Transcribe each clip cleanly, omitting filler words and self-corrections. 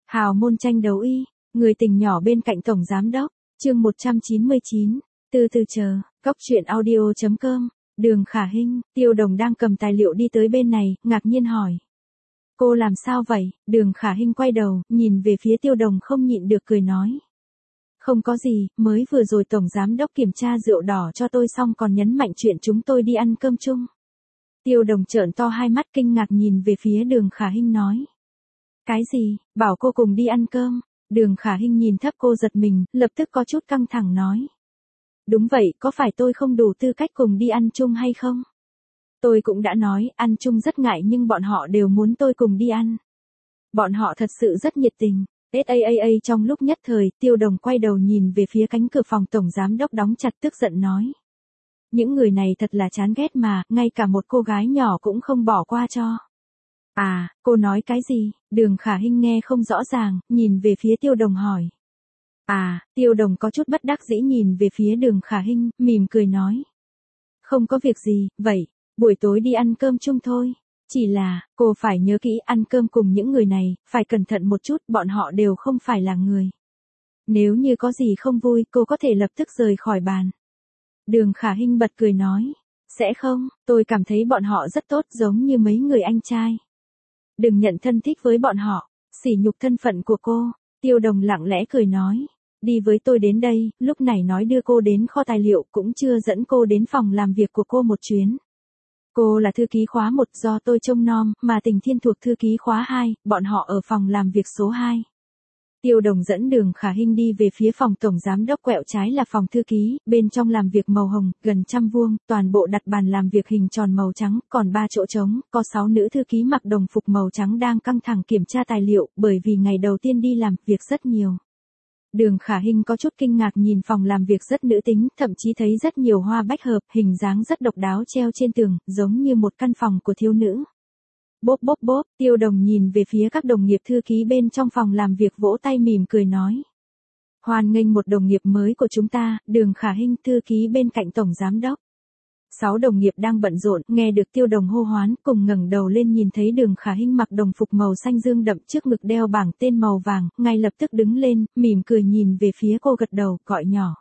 Hào môn tranh đấu y, người tình nhỏ bên cạnh tổng giám đốc, chương 199, từ từ chờ, cóc truyện audio.com, Đường Khả Hinh, Tiêu Đồng đang cầm tài liệu đi tới bên này, ngạc nhiên hỏi. Cô làm sao vậy? Đường Khả Hinh quay đầu, nhìn về phía Tiêu Đồng không nhịn được cười nói. Không có gì, mới vừa rồi tổng giám đốc kiểm tra rượu đỏ cho tôi xong còn nhấn mạnh chuyện chúng tôi đi ăn cơm chung. Tiêu Đồng trợn to hai mắt kinh ngạc nhìn về phía Đường Khả Hinh nói. Cái gì, bảo cô cùng đi ăn cơm? Đường Khả Hinh nhìn thấp cô giật mình, lập tức có chút căng thẳng nói. Đúng vậy, có phải tôi không đủ tư cách cùng đi ăn chung hay không? Tôi cũng đã nói, ăn chung rất ngại nhưng bọn họ đều muốn tôi cùng đi ăn. Bọn họ thật sự rất nhiệt tình. SAAA trong lúc nhất thời, Tiêu Đồng quay đầu nhìn về phía cánh cửa phòng tổng giám đốc đóng chặt tức giận nói. Những người này thật là chán ghét mà, ngay cả một cô gái nhỏ cũng không bỏ qua cho. À, cô nói cái gì? Đường Khả Hinh nghe không rõ ràng, nhìn về phía Tiêu Đồng hỏi. À, Tiêu Đồng có chút bất đắc dĩ nhìn về phía Đường Khả Hinh, mỉm cười nói. Không có việc gì, vậy, buổi tối đi ăn cơm chung thôi. Chỉ là, cô phải nhớ kỹ ăn cơm cùng những người này, phải cẩn thận một chút, bọn họ đều không phải là người. Nếu như có gì không vui, cô có thể lập tức rời khỏi bàn. Đường Khả Hinh bật cười nói. Sẽ không, tôi cảm thấy bọn họ rất tốt giống như mấy người anh trai. Đừng nhận thân thích với bọn họ, sỉ nhục thân phận của cô. Tiêu Đồng lặng lẽ cười nói. Đi với tôi đến đây, lúc này nói đưa cô đến kho tài liệu cũng chưa dẫn cô đến phòng làm việc của cô một chuyến. Cô là thư ký khóa 1 do tôi trông nom, mà Tình Thiên thuộc thư ký khóa 2, bọn họ ở phòng làm việc số 2. Tiêu Đồng dẫn Đường Khả Hinh đi về phía phòng tổng giám đốc, quẹo trái là phòng thư ký, bên trong làm việc màu hồng, gần 100 vuông, toàn bộ đặt bàn làm việc hình tròn màu trắng, còn 3 chỗ trống, có 6 nữ thư ký mặc đồng phục màu trắng đang căng thẳng kiểm tra tài liệu, bởi vì ngày đầu tiên đi làm, việc rất nhiều. Đường Khả Hinh có chút kinh ngạc nhìn phòng làm việc rất nữ tính, thậm chí thấy rất nhiều hoa bách hợp, hình dáng rất độc đáo treo trên tường, giống như một căn phòng của thiếu nữ. Bốp bốp bốp, Tiêu Đồng nhìn về phía các đồng nghiệp thư ký bên trong phòng làm việc vỗ tay mỉm cười nói. Hoan nghênh một đồng nghiệp mới của chúng ta, Đường Khả Hinh, thư ký bên cạnh tổng giám đốc. 6 đồng nghiệp đang bận rộn, nghe được Tiêu Đồng hô hoán, cùng ngẩng đầu lên nhìn thấy Đường Khả Hinh mặc đồng phục màu xanh dương đậm, trước ngực đeo bảng tên màu vàng, ngay lập tức đứng lên, mỉm cười nhìn về phía cô gật đầu, gọi nhỏ.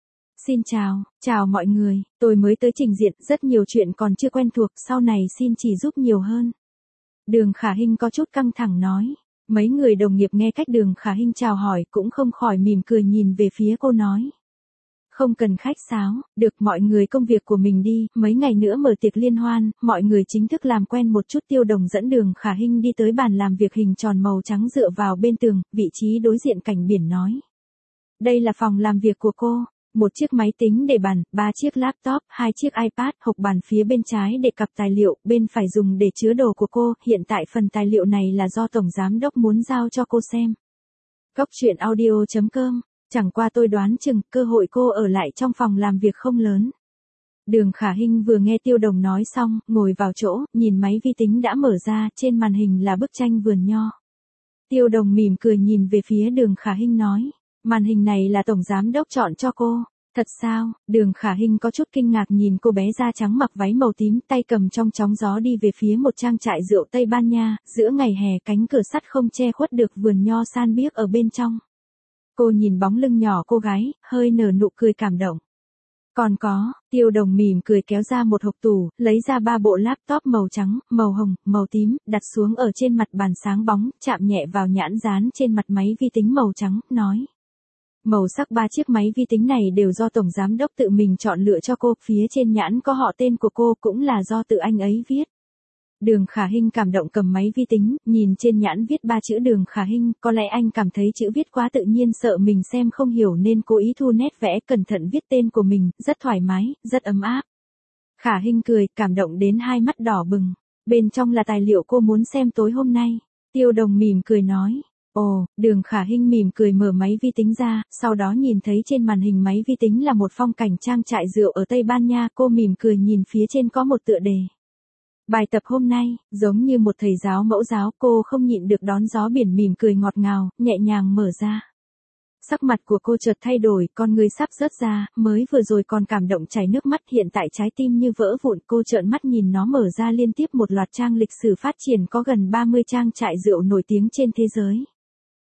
Xin chào, chào mọi người, tôi mới tới trình diện, rất nhiều chuyện còn chưa quen thuộc, sau này xin chỉ giúp nhiều hơn. Đường Khả Hinh có chút căng thẳng nói. Mấy người đồng nghiệp nghe cách Đường Khả Hinh chào hỏi cũng không khỏi mỉm cười nhìn về phía cô nói. Không cần khách sáo, được mọi người công việc của mình đi, mấy ngày nữa mở tiệc liên hoan, mọi người chính thức làm quen một chút. Tiêu Đồng dẫn Đường Khả Hinh đi tới bàn làm việc hình tròn màu trắng dựa vào bên tường, vị trí đối diện cảnh biển nói. Đây là phòng làm việc của cô. Một chiếc máy tính để bàn, 3 chiếc laptop, 2 chiếc iPad, hộc bàn phía bên trái để cặp tài liệu, bên phải dùng để chứa đồ của cô. Hiện tại phần tài liệu này là do tổng giám đốc muốn giao cho cô xem. Cóc truyện audio.com. Chẳng qua tôi đoán chừng cơ hội cô ở lại trong phòng làm việc không lớn. Đường Khả Hinh vừa nghe Tiêu Đồng nói xong, ngồi vào chỗ, nhìn máy vi tính đã mở ra, trên màn hình là bức tranh vườn nho. Tiêu Đồng mỉm cười nhìn về phía Đường Khả Hinh nói, màn hình này là tổng giám đốc chọn cho cô. Thật sao? Đường Khả Hinh có chút kinh ngạc nhìn cô bé da trắng mặc váy màu tím, tay cầm trong chóng gió đi về phía một trang trại rượu Tây Ban Nha, giữa ngày hè cánh cửa sắt không che khuất được vườn nho san biếc ở bên trong. Cô nhìn bóng lưng nhỏ cô gái, hơi nở nụ cười cảm động. Còn có, Tiêu Đồng mỉm cười kéo ra một hộp tủ, lấy ra 3 bộ laptop màu trắng, màu hồng, màu tím, đặt xuống ở trên mặt bàn sáng bóng, chạm nhẹ vào nhãn dán trên mặt máy vi tính màu trắng, nói. Màu sắc 3 chiếc máy vi tính này đều do tổng giám đốc tự mình chọn lựa cho cô, phía trên nhãn có họ tên của cô cũng là do tự anh ấy viết. Đường Khả Hinh cảm động cầm máy vi tính, nhìn trên nhãn viết 3 chữ Đường Khả Hinh, có lẽ anh cảm thấy chữ viết quá tự nhiên sợ mình xem không hiểu nên cố ý thu nét vẽ cẩn thận viết tên của mình, rất thoải mái, rất ấm áp. Khả Hinh cười, cảm động đến hai mắt đỏ bừng. Bên trong là tài liệu cô muốn xem tối hôm nay. Tiêu Đồng mỉm cười nói. Ồ, Đường Khả Hinh mỉm cười mở máy vi tính ra, sau đó nhìn thấy trên màn hình máy vi tính là một phong cảnh trang trại rượu ở Tây Ban Nha, cô mỉm cười nhìn phía trên có một tựa đề. Bài tập hôm nay, giống như một thầy giáo mẫu giáo, cô không nhịn được đón gió biển mỉm cười ngọt ngào, nhẹ nhàng mở ra. Sắc mặt của cô chợt thay đổi, con người sắp rớt ra, mới vừa rồi còn cảm động chảy nước mắt, hiện tại trái tim như vỡ vụn. Cô trợn mắt nhìn nó mở ra liên tiếp một loạt trang lịch sử phát triển, có gần 30 trang trại rượu nổi tiếng trên thế giới.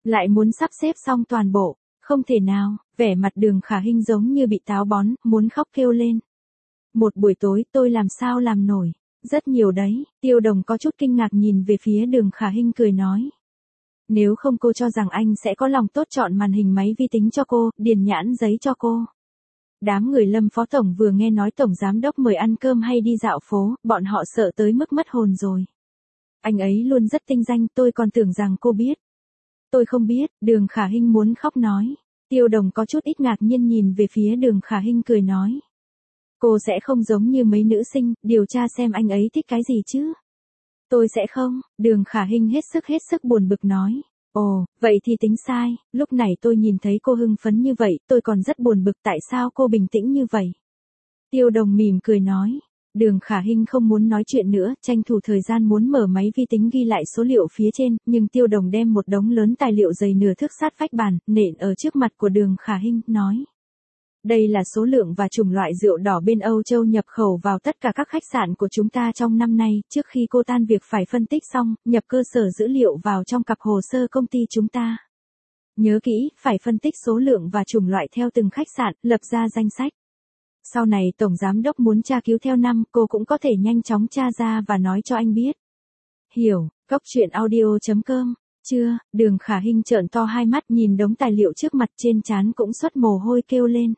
Lại muốn sắp xếp xong toàn bộ, không thể nào, vẻ mặt Đường Khả Hinh giống như bị táo bón, muốn khóc kêu lên. Một buổi tối tôi làm sao làm nổi, rất nhiều đấy, Tiêu Đồng có chút kinh ngạc nhìn về phía Đường Khả Hinh cười nói. Nếu không cô cho rằng anh sẽ có lòng tốt chọn màn hình máy vi tính cho cô, điền nhãn giấy cho cô. Đám người Lâm Phó Tổng vừa nghe nói Tổng Giám Đốc mời ăn cơm hay đi dạo phố, bọn họ sợ tới mức mất hồn rồi. Anh ấy luôn rất tinh danh, tôi còn tưởng rằng cô biết. Tôi không biết, Đường Khả Hinh muốn khóc nói. Tiêu Đồng có chút ít ngạc nhiên nhìn về phía Đường Khả Hinh cười nói. Cô sẽ không giống như mấy nữ sinh, điều tra xem anh ấy thích cái gì chứ. Tôi sẽ không, Đường Khả Hinh hết sức buồn bực nói. Ồ, vậy thì tính sai, lúc này tôi nhìn thấy cô hưng phấn như vậy, tôi còn rất buồn bực tại sao cô bình tĩnh như vậy. Tiêu Đồng mỉm cười nói. Đường Khả Hinh không muốn nói chuyện nữa, tranh thủ thời gian muốn mở máy vi tính ghi lại số liệu phía trên, nhưng Tiêu Đồng đem một đống lớn tài liệu dày nửa thước sát vách bàn, nện ở trước mặt của Đường Khả Hinh, nói. Đây là số lượng và chủng loại rượu đỏ bên Âu Châu nhập khẩu vào tất cả các khách sạn của chúng ta trong năm nay, trước khi cô tan việc phải phân tích xong, nhập cơ sở dữ liệu vào trong cặp hồ sơ công ty chúng ta. Nhớ kỹ, phải phân tích số lượng và chủng loại theo từng khách sạn, lập ra danh sách. Sau này Tổng Giám Đốc muốn tra cứu theo năm, cô cũng có thể nhanh chóng tra ra và nói cho anh biết. Hiểu, Cóc Truyện Audio.com. Chưa, Đường Khả Hinh trợn to hai mắt nhìn đống tài liệu trước mặt, trên trán cũng xuất mồ hôi kêu lên.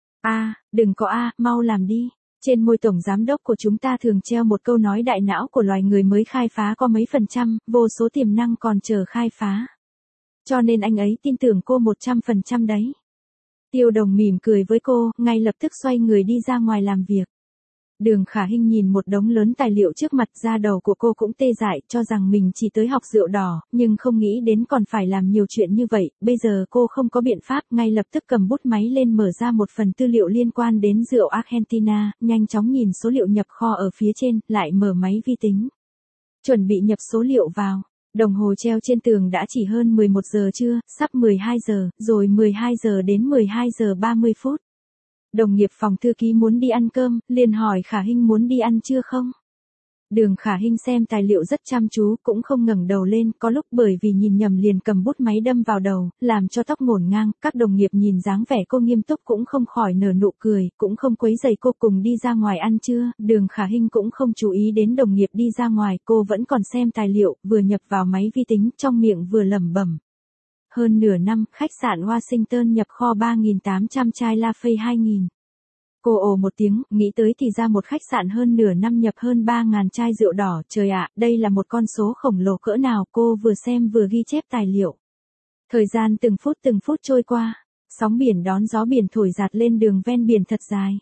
Đừng có mau làm đi. Trên môi Tổng Giám Đốc của chúng ta thường treo một câu nói đại não của loài người mới khai phá có mấy %, vô số tiềm năng còn chờ khai phá. Cho nên anh ấy tin tưởng cô 100% đấy. Tiêu Đồng mỉm cười với cô, ngay lập tức xoay người đi ra ngoài làm việc. Đường Khả Hinh nhìn một đống lớn tài liệu trước mặt, da đầu của cô cũng tê dại, cho rằng mình chỉ tới học rượu đỏ, nhưng không nghĩ đến còn phải làm nhiều chuyện như vậy. Bây giờ cô không có biện pháp, ngay lập tức cầm bút máy lên mở ra một phần tư liệu liên quan đến rượu Argentina, nhanh chóng nhìn số liệu nhập kho ở phía trên, lại mở máy vi tính. Chuẩn bị nhập số liệu vào. Đồng hồ treo trên tường đã chỉ hơn 11 giờ trưa, sắp 12 giờ, rồi 12 giờ đến 12 giờ 30 phút. Đồng nghiệp phòng thư ký muốn đi ăn cơm, liền hỏi Khả Hinh muốn đi ăn chưa không? Đường Khả Hinh xem tài liệu rất chăm chú, cũng không ngẩng đầu lên, có lúc bởi vì nhìn nhầm liền cầm bút máy đâm vào đầu, làm cho tóc ngổn ngang, các đồng nghiệp nhìn dáng vẻ cô nghiêm túc cũng không khỏi nở nụ cười, cũng không quấy rầy cô cùng đi ra ngoài ăn trưa. Đường Khả Hinh cũng không chú ý đến đồng nghiệp đi ra ngoài, cô vẫn còn xem tài liệu, vừa nhập vào máy vi tính, trong miệng vừa lẩm bẩm. Hơn nửa năm, khách sạn Washington nhập kho 3.800 chai Lafite 2000. Cô ồ một tiếng, nghĩ tới thì ra một khách sạn hơn nửa năm nhập hơn 3.000 chai rượu đỏ, trời ạ, đây là một con số khổng lồ cỡ nào, cô vừa xem vừa ghi chép tài liệu. Thời gian từng phút trôi qua, sóng biển đón gió biển thổi dạt lên đường ven biển thật dài.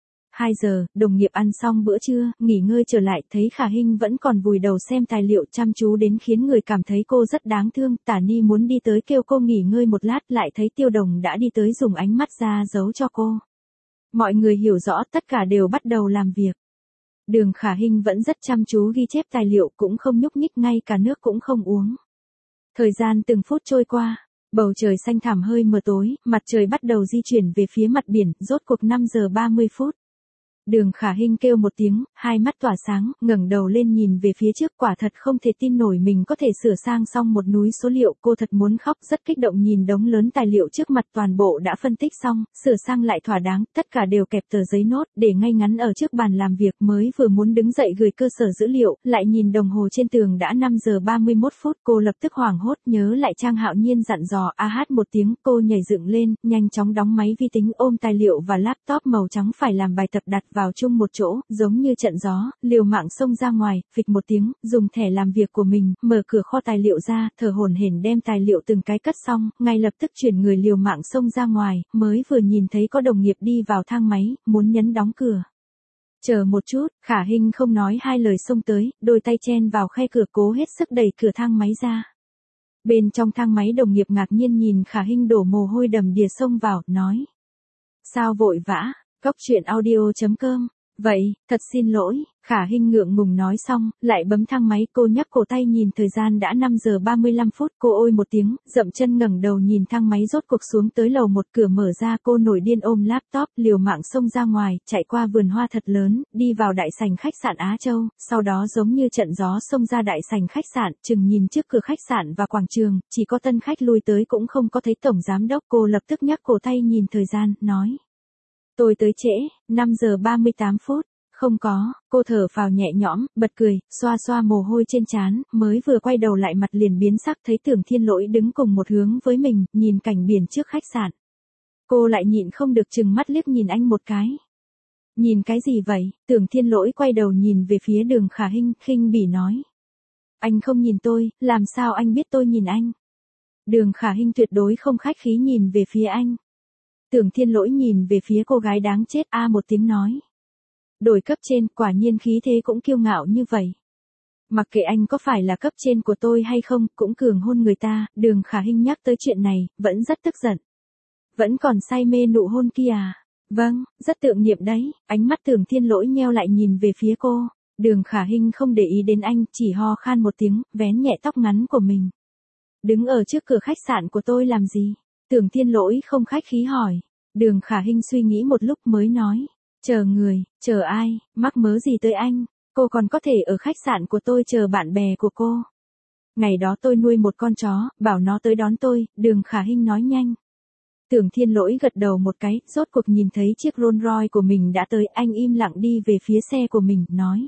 2 giờ, đồng nghiệp ăn xong bữa trưa, nghỉ ngơi trở lại, thấy Khả Hinh vẫn còn vùi đầu xem tài liệu chăm chú đến khiến người cảm thấy cô rất đáng thương. Tả Ni muốn đi tới kêu cô nghỉ ngơi một lát, lại thấy Tiêu Đồng đã đi tới dùng ánh mắt ra dấu cho cô. Mọi người hiểu rõ, tất cả đều bắt đầu làm việc. Đường Khả Hinh vẫn rất chăm chú ghi chép tài liệu, cũng không nhúc nhích, ngay cả nước cũng không uống. Thời gian từng phút trôi qua, bầu trời xanh thẳm hơi mờ tối, mặt trời bắt đầu di chuyển về phía mặt biển, rốt cuộc 5 giờ 30 phút. Đường Khả Hinh kêu một tiếng, hai mắt tỏa sáng, ngẩng đầu lên nhìn về phía trước, quả thật không thể tin nổi mình có thể sửa sang xong một núi số liệu, cô thật muốn khóc, rất kích động nhìn đống lớn tài liệu trước mặt, toàn bộ đã phân tích xong, sửa sang lại thỏa đáng, tất cả đều kẹp tờ giấy nốt, để ngay ngắn ở trước bàn làm việc. Mới vừa muốn đứng dậy gửi cơ sở dữ liệu, lại nhìn đồng hồ trên tường đã 5 giờ 31 phút, cô lập tức hoảng hốt, nhớ lại Trang Hạo Nhiên dặn dò, hát một tiếng, cô nhảy dựng lên, nhanh chóng đóng máy vi tính, ôm tài liệu và laptop màu trắng phải làm bài tập đặt vào chung một chỗ, giống như trận gió, liều mạng xông ra ngoài, phịch một tiếng, dùng thẻ làm việc của mình, mở cửa kho tài liệu ra, thở hổn hển đem tài liệu từng cái cất xong, ngay lập tức chuyển người liều mạng xông ra ngoài, mới vừa nhìn thấy có đồng nghiệp đi vào thang máy, muốn nhấn đóng cửa. Chờ một chút, Khả Hinh không nói hai lời xông tới, đôi tay chen vào khe cửa cố hết sức đẩy cửa thang máy ra. Bên trong thang máy đồng nghiệp ngạc nhiên nhìn Khả Hinh đổ mồ hôi đầm đìa xông vào, nói. Sao vội vã? Cóc Truyện Audio.com Vậy, thật xin lỗi, Khả Hinh ngượng ngùng nói xong, lại bấm thang máy. Cô nhắc cổ tay nhìn thời gian đã 5 giờ 35 phút. Cô ôi một tiếng, dậm chân ngẩng đầu nhìn thang máy rốt cuộc xuống tới lầu 1. Cửa mở ra, cô nổi điên ôm laptop, liều mạng xông ra ngoài, chạy qua vườn hoa thật lớn, đi vào đại sảnh khách sạn Á Châu, sau đó giống như trận gió xông ra đại sảnh khách sạn, chừng nhìn trước cửa khách sạn và quảng trường, chỉ có tân khách lui tới cũng không có thấy tổng giám đốc. Cô lập tức nhắc cổ tay nhìn thời gian, nói. Tôi tới trễ, 5 giờ 38 phút. Không có, cô thở phào nhẹ nhõm, bật cười, xoa xoa mồ hôi trên trán, mới vừa quay đầu lại mặt liền biến sắc thấy Tưởng Thiên Lỗi đứng cùng một hướng với mình, nhìn cảnh biển trước khách sạn. Cô lại nhịn không được chừng mắt liếc nhìn anh một cái. Nhìn cái gì vậy? Tưởng Thiên Lỗi quay đầu nhìn về phía Đường Khả Hinh, khinh bỉ nói. Anh không nhìn tôi, làm sao anh biết tôi nhìn anh? Đường Khả Hinh tuyệt đối không khách khí nhìn về phía anh. Tưởng Thiên Lỗi nhìn về phía cô gái đáng chết một tiếng nói. Đổi cấp trên, quả nhiên khí thế cũng kiêu ngạo như vậy. Mặc kệ anh có phải là cấp trên của tôi hay không, cũng cường hôn người ta. Đường Khả Hinh nhắc tới chuyện này, vẫn rất tức giận. Vẫn còn say mê nụ hôn kia à? Vâng, rất tượng nghiệm đấy. Ánh mắt Tưởng Thiên Lỗi nheo lại nhìn về phía cô. Đường Khả Hinh không để ý đến anh, chỉ ho khan một tiếng, vén nhẹ tóc ngắn của mình. Đứng ở trước cửa khách sạn của tôi làm gì? Tưởng Thiên Lỗi không khách khí hỏi. Đường Khả Hinh suy nghĩ một lúc mới nói. Chờ người, chờ ai, mắc mớ gì tới anh, cô còn có thể ở khách sạn của tôi chờ bạn bè của cô. Ngày đó tôi nuôi một con chó, bảo nó tới đón tôi. Đường Khả Hinh nói nhanh. Tưởng Thiên Lỗi gật đầu một cái, rốt cuộc nhìn thấy chiếc Rolls Royce của mình đã tới. Anh im lặng đi về phía xe của mình, nói.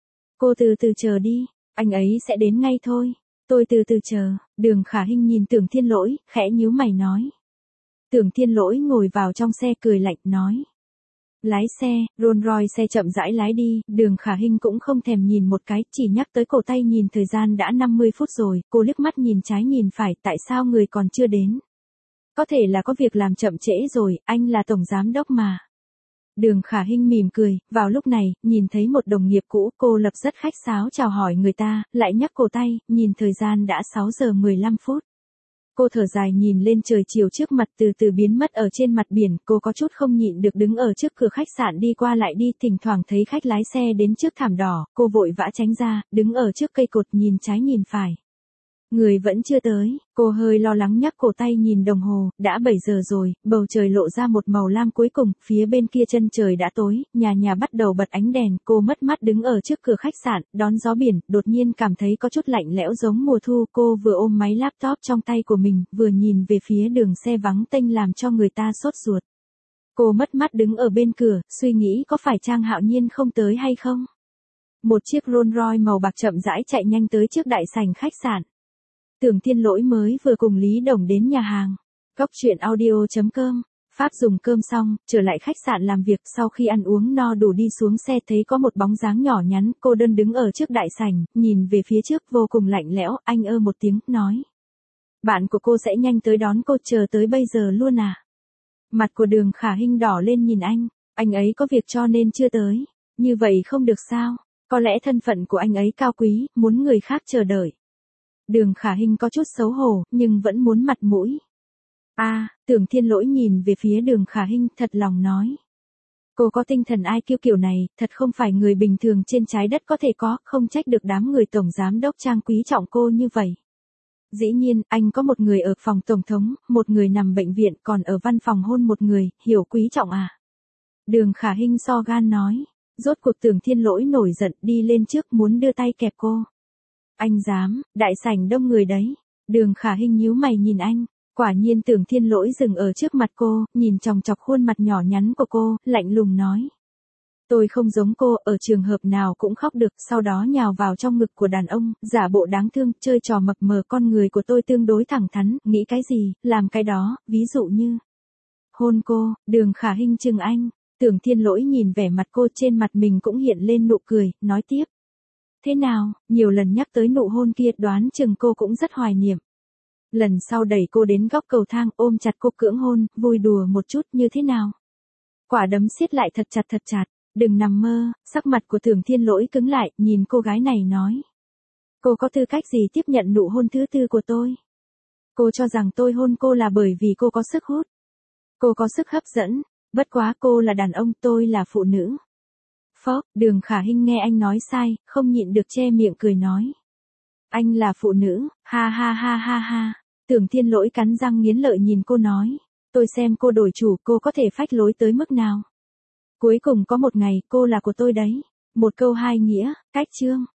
Cô từ từ chờ đi, anh ấy sẽ đến ngay thôi. Tôi từ từ chờ. Đường Khả Hinh nhìn Tưởng Thiên Lỗi, khẽ nhíu mày nói. Tưởng Thiên Lỗi ngồi vào trong xe cười lạnh, nói. Lái xe, Rolls Royce xe chậm rãi lái đi. Đường Khả Hinh cũng không thèm nhìn một cái, chỉ nhắc tới cổ tay nhìn thời gian đã 50 phút rồi. Cô liếc mắt nhìn trái nhìn phải, tại sao người còn chưa đến? Có thể là có việc làm chậm trễ rồi, anh là tổng giám đốc mà. Đường Khả Hinh mỉm cười, vào lúc này, nhìn thấy một đồng nghiệp cũ, cô lập rất khách sáo chào hỏi người ta, lại nhắc cổ tay, nhìn thời gian đã 6 giờ 15 phút. Cô thở dài nhìn lên trời chiều trước mặt từ từ biến mất ở trên mặt biển, cô có chút không nhịn được đứng ở trước cửa khách sạn đi qua lại đi, thỉnh thoảng thấy khách lái xe đến trước thảm đỏ, cô vội vã tránh ra, đứng ở trước cây cột nhìn trái nhìn phải. Người vẫn chưa tới, cô hơi lo lắng nhắc cổ tay nhìn đồng hồ, đã 7 giờ rồi, bầu trời lộ ra một màu lam cuối cùng, phía bên kia chân trời đã tối, nhà bắt đầu bật ánh đèn, cô mất mát đứng ở trước cửa khách sạn, đón gió biển, đột nhiên cảm thấy có chút lạnh lẽo giống mùa thu, cô vừa ôm máy laptop trong tay của mình, vừa nhìn về phía đường xe vắng tênh làm cho người ta sốt ruột. Cô mất mát đứng ở bên cửa, suy nghĩ có phải Trang Hạo Nhiên không tới hay không? Một chiếc Rolls Royce màu bạc chậm rãi chạy nhanh tới trước đại sảnh khách sạn. Tưởng Thiên Lỗi mới vừa cùng Lý Đồng đến nhà hàng. Góc truyện audio.com. Pháp dùng cơm xong, trở lại khách sạn làm việc, sau khi ăn uống no đủ đi xuống xe thấy có một bóng dáng nhỏ nhắn, cô đơn đứng ở trước đại sảnh, nhìn về phía trước vô cùng lạnh lẽo, anh một tiếng, nói. Bạn của cô sẽ nhanh tới đón cô, chờ tới bây giờ luôn à? Mặt của Đường Khả Hinh đỏ lên nhìn anh ấy có việc cho nên chưa tới. Như vậy không được sao, có lẽ thân phận của anh ấy cao quý, muốn người khác chờ đợi. Đường Khả Hinh có chút xấu hổ, nhưng vẫn muốn mặt mũi. Tưởng Thiên Lỗi nhìn về phía Đường Khả Hinh, thật lòng nói. Cô có tinh thần IQ kiểu này, thật không phải người bình thường trên trái đất có thể có, không trách được đám người tổng giám đốc Trang quý trọng cô như vậy. Dĩ nhiên, anh có một người ở phòng tổng thống, một người nằm bệnh viện, còn ở văn phòng hôn một người, hiểu quý trọng à? Đường Khả Hinh so gan nói. Rốt cuộc Tưởng Thiên Lỗi nổi giận, đi lên trước muốn đưa tay kẹp cô. Anh dám, đại sảnh đông người đấy. Đường Khả Hinh nhíu mày nhìn anh. Quả nhiên Tưởng Thiên Lỗi dừng ở trước mặt cô, nhìn chòng chọc khuôn mặt nhỏ nhắn của cô, lạnh lùng nói. Tôi không giống cô, ở trường hợp nào cũng khóc được, sau đó nhào vào trong ngực của đàn ông, giả bộ đáng thương, chơi trò mập mờ. Con người của tôi tương đối thẳng thắn, nghĩ cái gì, làm cái đó, ví dụ như hôn cô. Đường Khả Hinh chừng anh. Tưởng Thiên Lỗi nhìn vẻ mặt cô, trên mặt mình cũng hiện lên nụ cười, nói tiếp. Thế nào, nhiều lần nhắc tới nụ hôn kia, đoán chừng cô cũng rất hoài niệm. Lần sau đẩy cô đến góc cầu thang, ôm chặt cô cưỡng hôn, vui đùa một chút, như thế nào? Quả đấm siết lại thật chặt. Đừng nằm mơ. Sắc mặt của Tưởng Thiên Lỗi cứng lại, nhìn cô gái này nói. Cô có tư cách gì tiếp nhận nụ hôn thứ tư của tôi? Cô cho rằng tôi hôn cô là bởi vì cô có sức hút. Cô có sức hấp dẫn. Bất quá cô là đàn ông, tôi là phụ nữ. Phốc, Đường Khả Hinh nghe anh nói sai, không nhịn được che miệng cười nói. Anh là phụ nữ, ha ha ha ha ha. Tưởng Thiên Lỗi cắn răng nghiến lợi nhìn cô nói. Tôi xem cô đổi chủ, cô có thể phách lối tới mức nào. Cuối cùng có một ngày, cô là của tôi đấy. Một câu hai nghĩa, cách chương.